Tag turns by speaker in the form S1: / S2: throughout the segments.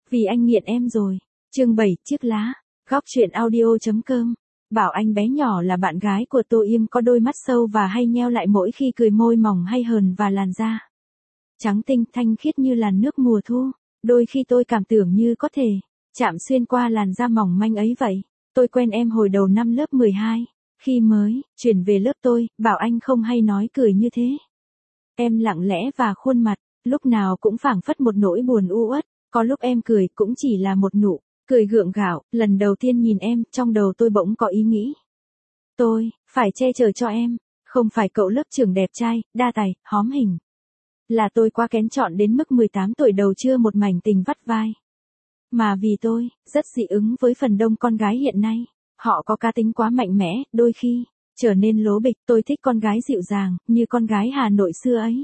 S1: Vì anh nghiện em rồi. Chương 7, chiếc lá. Góc truyện audio.com. Bảo Anh bé nhỏ là bạn gái của Tô Yêm, có đôi mắt sâu và hay nheo lại mỗi khi cười, môi mỏng hay hờn và làn da trắng tinh thanh khiết như làn nước mùa thu. Đôi khi tôi cảm tưởng như có thể chạm xuyên qua làn da mỏng manh ấy vậy. Tôi quen em hồi đầu năm lớp 12. Khi mới chuyển về lớp tôi, Bảo Anh không hay nói cười như thế. Em lặng lẽ và khuôn mặt, lúc nào cũng phảng phất một nỗi buồn u uất. Có lúc em cười cũng chỉ là một nụ cười gượng gạo. Lần đầu tiên nhìn em, trong đầu tôi bỗng có ý nghĩ. Tôi phải che chở cho em, không phải cậu lớp trưởng đẹp trai, đa tài, hóm hình. Là tôi quá kén chọn đến mức 18 tuổi đầu chưa một mảnh tình vắt vai. Mà vì tôi rất dị ứng với phần đông con gái hiện nay. Họ có cá tính quá mạnh mẽ, đôi khi trở nên lố bịch. Tôi thích con gái dịu dàng, như con gái Hà Nội xưa ấy.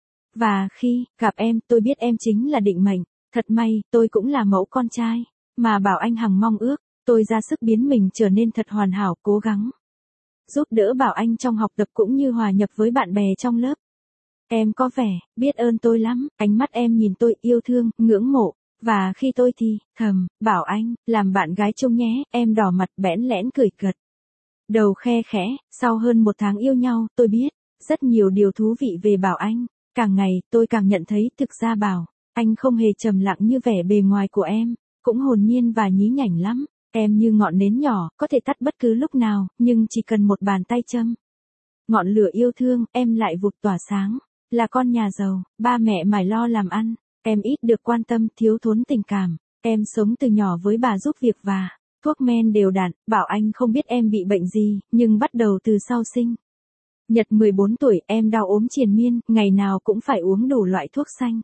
S1: Và khi gặp em, tôi biết em chính là định mệnh. Thật may, tôi cũng là mẫu con trai mà Bảo Anh hằng mong ước. Tôi ra sức biến mình trở nên thật hoàn hảo, cố gắng giúp đỡ Bảo Anh trong học tập cũng như hòa nhập với bạn bè trong lớp. Em có vẻ biết ơn tôi lắm, ánh mắt em nhìn tôi yêu thương, ngưỡng mộ. Và khi tôi thì thầm, Bảo Anh, làm bạn gái chung nhé. Em đỏ mặt bẽn lẽn cười gật đầu khe khẽ. Sau hơn một tháng yêu nhau, tôi biết rất nhiều điều thú vị về Bảo Anh. Càng ngày, tôi càng nhận thấy thực ra Bảo Anh không hề trầm lặng như vẻ bề ngoài của em, cũng hồn nhiên và nhí nhảnh lắm. Em như ngọn nến nhỏ, có thể tắt bất cứ lúc nào, nhưng chỉ cần một bàn tay châm ngọn lửa yêu thương, em lại vụt tỏa sáng. Là con nhà giàu, ba mẹ mải lo làm ăn, em ít được quan tâm, thiếu thốn tình cảm. Em sống từ nhỏ với bà giúp việc và thuốc men đều đặn. Bảo Anh không biết em bị bệnh gì, nhưng bắt đầu từ sau sinh nhật 14 tuổi, em đau ốm triền miên, ngày nào cũng phải uống đủ loại thuốc xanh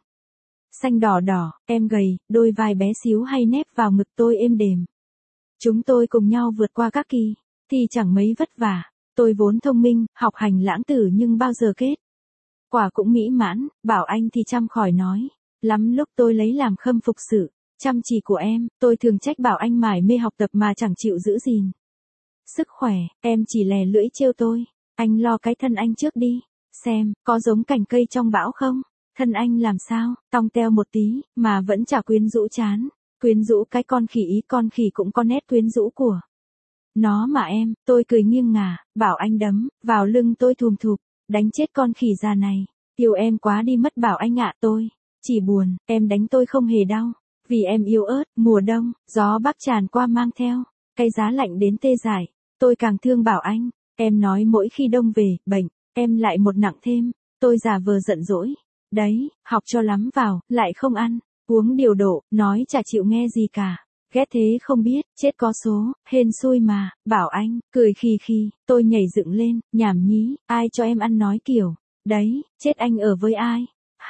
S1: đỏ đỏ. Em gầy, đôi vai bé xíu hay nép vào ngực tôi êm đềm. Chúng tôi cùng nhau vượt qua các kỳ thì chẳng mấy vất vả. Tôi vốn thông minh, học hành lãng tử nhưng bao giờ kết quả cũng mỹ mãn. Bảo Anh thì chăm khỏi nói lắm lúc tôi lấy làm khâm phục sự chăm chỉ của em. Tôi thường trách Bảo Anh mải mê học tập mà chẳng chịu giữ gìn sức khỏe. Em chỉ lè lưỡi trêu tôi. Anh lo cái thân anh trước đi, xem có giống cành cây trong bão không. Thân anh làm sao, tong teo một tí, mà vẫn chả quyến rũ chán. Quyến rũ cái con khỉ ý, con khỉ cũng có nét quyến rũ của nó mà em. Tôi cười nghiêng ngả, Bảo Anh đấm vào lưng tôi thùm thụp, đánh chết con khỉ già này. Yêu em quá đi mất Bảo Anh ạ. Tôi chỉ buồn, em đánh tôi không hề đau. Vì em yếu ớt, mùa đông, gió bắc tràn qua mang theo cái giá lạnh đến tê dại. Tôi càng thương Bảo Anh. Em nói mỗi khi đông về, bệnh, em lại một nặng thêm. Tôi giả vờ giận dỗi. Đấy, học cho lắm vào, lại không ăn uống điều độ, nói chả chịu nghe gì cả. Ghét thế không biết, chết có số, hên xui mà. Bảo Anh cười khì khì. Tôi nhảy dựng lên, nhảm nhí, ai cho em ăn nói kiểu đấy, chết anh ở với ai?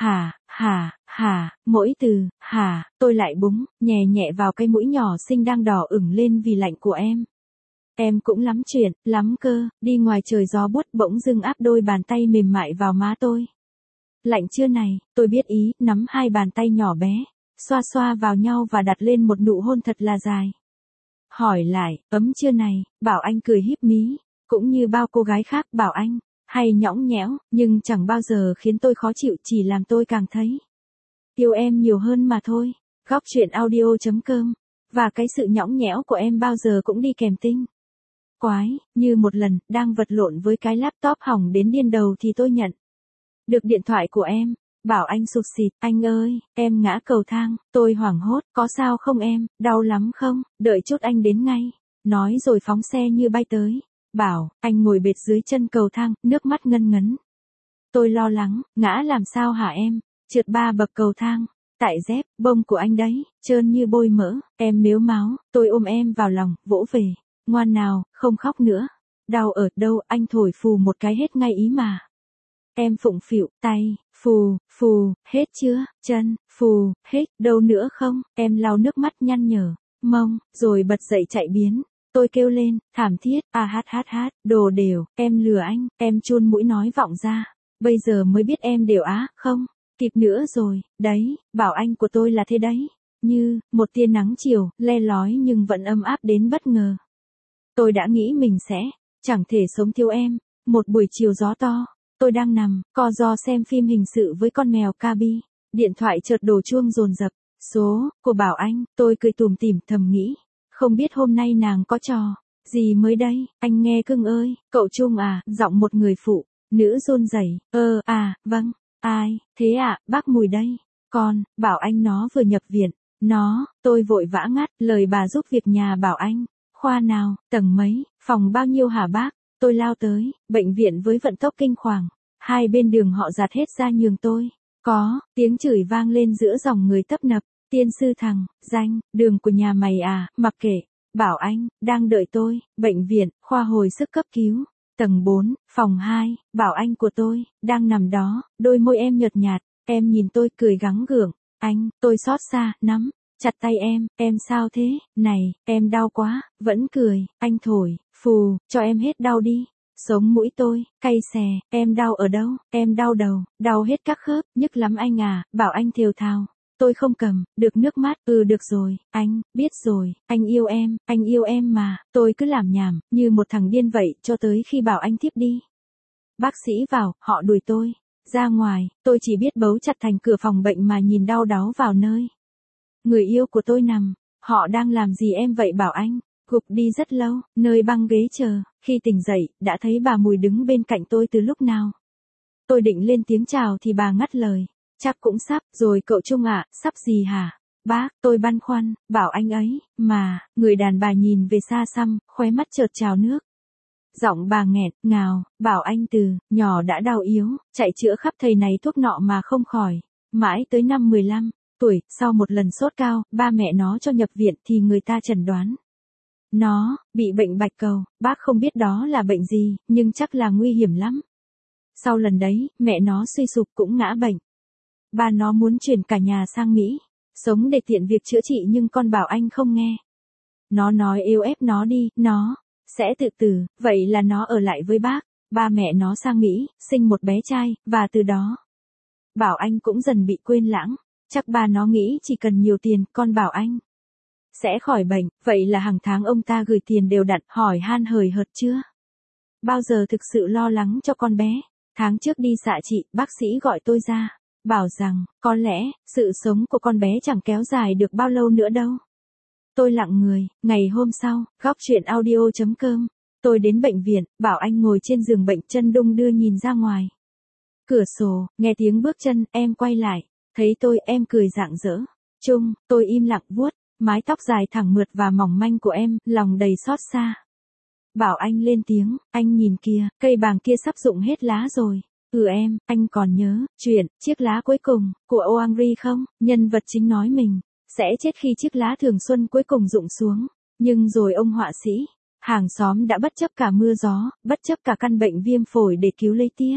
S1: Hả, mỗi từ hả, tôi lại búng nhẹ nhẹ vào cái mũi nhỏ xinh đang đỏ ửng lên vì lạnh của em. Em cũng lắm chuyện, lắm cơ. Đi ngoài trời gió buốt, bỗng dưng áp đôi bàn tay mềm mại vào má tôi. Lạnh chưa này? Tôi biết ý, nắm hai bàn tay nhỏ bé, xoa xoa vào nhau và đặt lên một nụ hôn thật là dài. Hỏi lại, ấm chưa này? Bảo Anh cười híp mí. Cũng như bao cô gái khác, Bảo Anh hay nhõng nhẽo, nhưng chẳng bao giờ khiến tôi khó chịu, chỉ làm tôi càng thấy yêu em nhiều hơn mà thôi. Góc truyện audio.com. Và cái sự nhõng nhẽo của em bao giờ cũng đi kèm tinh quái. Như một lần, đang vật lộn với cái laptop hỏng đến điên đầu thì tôi nhận được điện thoại của em. Bảo Anh sụt sịt, anh ơi, em ngã cầu thang. Tôi hoảng hốt, có sao không em, đau lắm không, đợi chút anh đến ngay. Nói rồi phóng xe như bay tới. Bảo Anh ngồi bệt dưới chân cầu thang, nước mắt ngân ngấn. Tôi lo lắng, ngã làm sao hả em? Trượt 3 bậc cầu thang. Tại dép, bông của anh đấy, trơn như bôi mỡ. Em mếu máo, tôi ôm em vào lòng, vỗ về. Ngoan nào, không khóc nữa. Đau ở đâu, anh thổi phù một cái hết ngay ý mà. Em phụng phịu, tay, phù, hết chưa? Chân, phù, hết, đâu nữa không? Em lau nước mắt nhăn nhở, mông, rồi bật dậy chạy biến. Tôi kêu lên, thảm thiết, hát, đồ đều, em lừa anh. Em chun mũi nói vọng ra. Bây giờ mới biết em đều không kịp nữa rồi. Đấy, Bảo Anh của tôi là thế đấy. Như một tia nắng chiều, le lói nhưng vẫn ấm áp đến bất ngờ. Tôi đã nghĩ mình sẽ chẳng thể sống thiếu em. Một buổi chiều gió to, tôi đang nằm co ro xem phim hình sự với con mèo Kabi. Điện thoại chợt đổ chuông dồn dập. Số, của Bảo Anh, tôi cười tủm tỉm thầm nghĩ. Không biết hôm nay nàng có trò gì mới đây, anh nghe cưng ơi, cậu Trung à, giọng một người phụ nữ run rẩy. Vâng, ai, thế ạ, bác Mùi đây. Bảo Anh nó vừa nhập viện. Tôi vội vã ngắt lời bà giúp việc nhà Bảo Anh. Khoa nào, tầng mấy, phòng bao nhiêu hả bác? Tôi lao tới, bệnh viện với vận tốc kinh hoàng. Hai bên đường họ dạt hết ra nhường tôi. Có, tiếng chửi vang lên giữa dòng người tấp nập. Tiên sư thằng, danh, đường của nhà mày à, mặc kệ. Bảo Anh, đang đợi tôi, bệnh viện, khoa hồi sức cấp cứu. Tầng 4, phòng 2, Bảo Anh của tôi, đang nằm đó, đôi môi em nhợt nhạt, em nhìn tôi cười gắng gượng. Anh, tôi xót xa, nắm chặt tay em sao thế, này, em đau quá, vẫn cười, anh thổi, phù, cho em hết đau đi. Sống mũi tôi, cay xè, em đau ở đâu, em đau đầu, đau hết các khớp, nhức lắm anh à, Bảo Anh thều thào. Tôi không cầm được nước mắt, được rồi, anh, biết rồi, anh yêu em mà, tôi cứ làm nhảm, như một thằng điên vậy, cho tới khi Bảo Anh thiếp đi. Bác sĩ vào, họ đuổi tôi ra ngoài, tôi chỉ biết bấu chặt thành cửa phòng bệnh mà nhìn đau đáu vào nơi người yêu của tôi nằm. Họ đang làm gì em vậy Bảo Anh? Gục đi rất lâu, nơi băng ghế chờ, khi tỉnh dậy, đã thấy bà Mùi đứng bên cạnh tôi từ lúc nào. Tôi định lên tiếng chào thì bà ngắt lời. Chắc cũng sắp, rồi cậu Trung ạ, sắp gì hả? Bác, tôi băn khoăn, Bảo Anh ấy, mà, người đàn bà nhìn về xa xăm, khóe mắt chợt trào nước. Giọng bà nghẹn, ngào, Bảo Anh từ nhỏ đã đau yếu, chạy chữa khắp thầy này thuốc nọ mà không khỏi. Mãi tới năm 15 tuổi, sau một lần sốt cao, ba mẹ nó cho nhập viện thì người ta chẩn đoán. Nó bị bệnh bạch cầu, bác không biết đó là bệnh gì, nhưng chắc là nguy hiểm lắm. Sau lần đấy, mẹ nó suy sụp cũng ngã bệnh. Ba nó muốn chuyển cả nhà sang Mỹ, sống để tiện việc chữa trị nhưng con Bảo Anh không nghe. Nó nói yêu ép nó đi, nó sẽ tự tử, vậy là nó ở lại với bác. Ba mẹ nó sang Mỹ, sinh một bé trai, và từ đó, Bảo Anh cũng dần bị quên lãng. Chắc ba nó nghĩ chỉ cần nhiều tiền, con Bảo Anh sẽ khỏi bệnh, vậy là hàng tháng ông ta gửi tiền đều đặn, hỏi han hời hợt chưa bao giờ thực sự lo lắng cho con bé. Tháng trước đi xạ trị, bác sĩ gọi tôi ra, bảo rằng, có lẽ, sự sống của con bé chẳng kéo dài được bao lâu nữa đâu. Tôi lặng người, ngày hôm sau, góc chuyện audio.com, tôi đến bệnh viện, Bảo Anh ngồi trên giường bệnh chân đung đưa nhìn ra ngoài cửa sổ, nghe tiếng bước chân, em quay lại, thấy tôi, em cười rạng rỡ. Trung, tôi im lặng vuốt mái tóc dài thẳng mượt và mỏng manh của em, lòng đầy xót xa. Bảo Anh lên tiếng, anh nhìn kìa, cây bàng kia sắp rụng hết lá rồi. Em, anh còn nhớ, chuyện, chiếc lá cuối cùng, của Âu Henry không? Nhân vật chính nói mình sẽ chết khi chiếc lá thường xuân cuối cùng rụng xuống. Nhưng rồi ông họa sĩ, hàng xóm đã bất chấp cả mưa gió, bất chấp cả căn bệnh viêm phổi để cứu lấy tia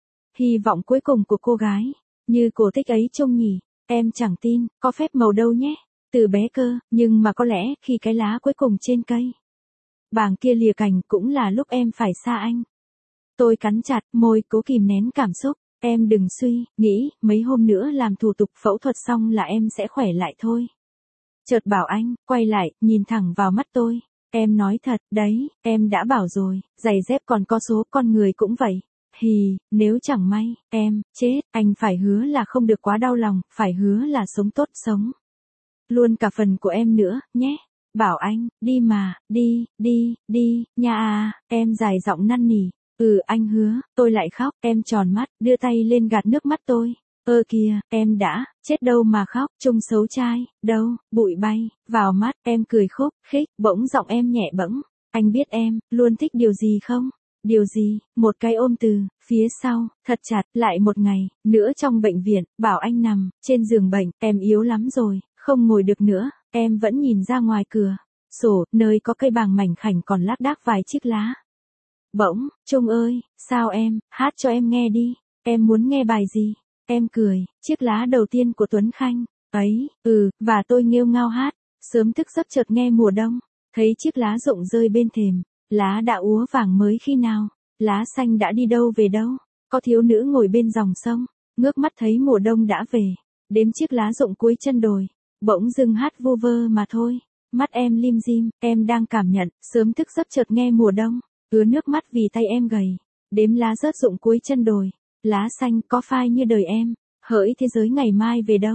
S1: hy vọng cuối cùng của cô gái. Như cổ tích ấy trông nhỉ, em chẳng tin, có phép màu đâu nhé. Từ bé cơ, nhưng mà có lẽ, khi cái lá cuối cùng trên cây bàng kia lìa cành cũng là lúc em phải xa anh. Tôi cắn chặt môi, cố kìm nén cảm xúc. Em đừng suy nghĩ, mấy hôm nữa làm thủ tục phẫu thuật xong là em sẽ khỏe lại thôi. Chợt Bảo Anh quay lại, nhìn thẳng vào mắt tôi. Em nói thật, đấy, em đã bảo rồi, giày dép còn có số, con người cũng vậy. Nếu chẳng may, em chết, anh phải hứa là không được quá đau lòng, phải hứa là sống tốt, sống luôn cả phần của em nữa, nhé. Bảo Anh, đi mà, đi, nha à, em dài giọng năn nỉ. Anh hứa, tôi lại khóc, em tròn mắt, đưa tay lên gạt nước mắt tôi. Kìa, em đã, chết đâu mà khóc, Trung xấu trai, đâu, bụi bay, vào mắt, em cười khúc, khích, bỗng giọng em nhẹ bẫng. Anh biết em, luôn thích điều gì không? Điều gì? Một cái ôm từ phía sau, thật chặt. Lại một ngày nữa trong bệnh viện, Bảo Anh nằm trên giường bệnh, em yếu lắm rồi, không ngồi được nữa, em vẫn nhìn ra ngoài cửa sổ, nơi có cây bàng mảnh khảnh còn lác đác vài chiếc lá. Bỗng, Trung ơi, sao em, hát cho em nghe đi, em muốn nghe bài gì? Em cười, chiếc lá đầu tiên của Tuấn Khanh, ấy, và tôi nghêu ngao hát, sớm thức giấc chợt nghe mùa đông, thấy chiếc lá rụng rơi bên thềm, lá đã úa vàng mới khi nào, lá xanh đã đi đâu về đâu, có thiếu nữ ngồi bên dòng sông, ngước mắt thấy mùa đông đã về, đếm chiếc lá rụng cuối chân đồi, bỗng dưng hát vu vơ mà thôi, mắt em lim dim, em đang cảm nhận, sớm thức giấc chợt nghe mùa đông, ứa nước mắt vì tay em gầy, đếm lá rớt rụng cuối chân đồi, lá xanh có phai như đời em, hỡi thế giới ngày mai về đâu,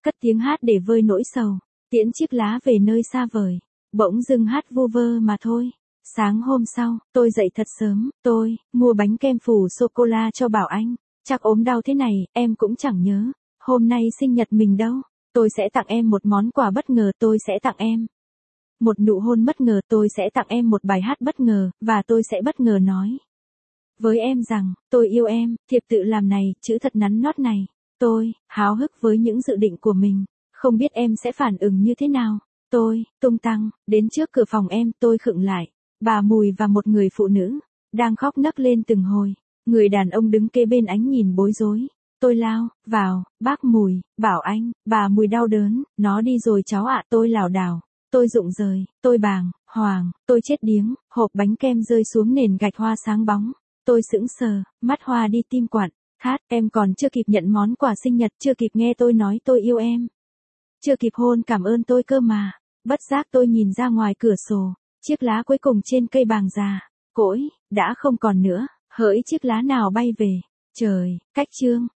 S1: cất tiếng hát để vơi nỗi sầu, tiễn chiếc lá về nơi xa vời, bỗng dưng hát vu vơ mà thôi. Sáng hôm sau, tôi dậy thật sớm, tôi mua bánh kem phủ sô-cô-la cho Bảo Anh. Chắc ốm đau thế này, em cũng chẳng nhớ. Hôm nay sinh nhật mình đâu. Tôi sẽ tặng em một món quà bất ngờ, tôi sẽ tặng em một nụ hôn bất ngờ, tôi sẽ tặng em một bài hát bất ngờ, và tôi sẽ bất ngờ nói với em rằng, tôi yêu em, thiệp tự làm này, chữ thật nắn nót này. Tôi háo hức với những dự định của mình, không biết em sẽ phản ứng như thế nào. Tôi tung tăng đến trước cửa phòng em, tôi khựng lại. Bà Mùi và một người phụ nữ đang khóc nấc lên từng hồi. Người đàn ông đứng kế bên ánh nhìn bối rối. Tôi lao vào, bác Mùi, Bảo Anh, bà Mùi đau đớn, nó đi rồi cháu ạ. Tôi lảo đảo, tôi rụng rời, tôi bàng hoàng, tôi chết điếng. Hộp bánh kem rơi xuống nền gạch hoa sáng bóng. Tôi sững sờ, mắt hoa đi tim quặn. Khát, em còn chưa kịp nhận món quà sinh nhật, chưa kịp nghe tôi nói tôi yêu em, chưa kịp hôn cảm ơn tôi cơ mà. Bất giác tôi nhìn ra ngoài cửa sổ. Chiếc lá cuối cùng trên cây bàng già, cỗi đã không còn nữa, hỡi chiếc lá nào bay về. Trời, cách chương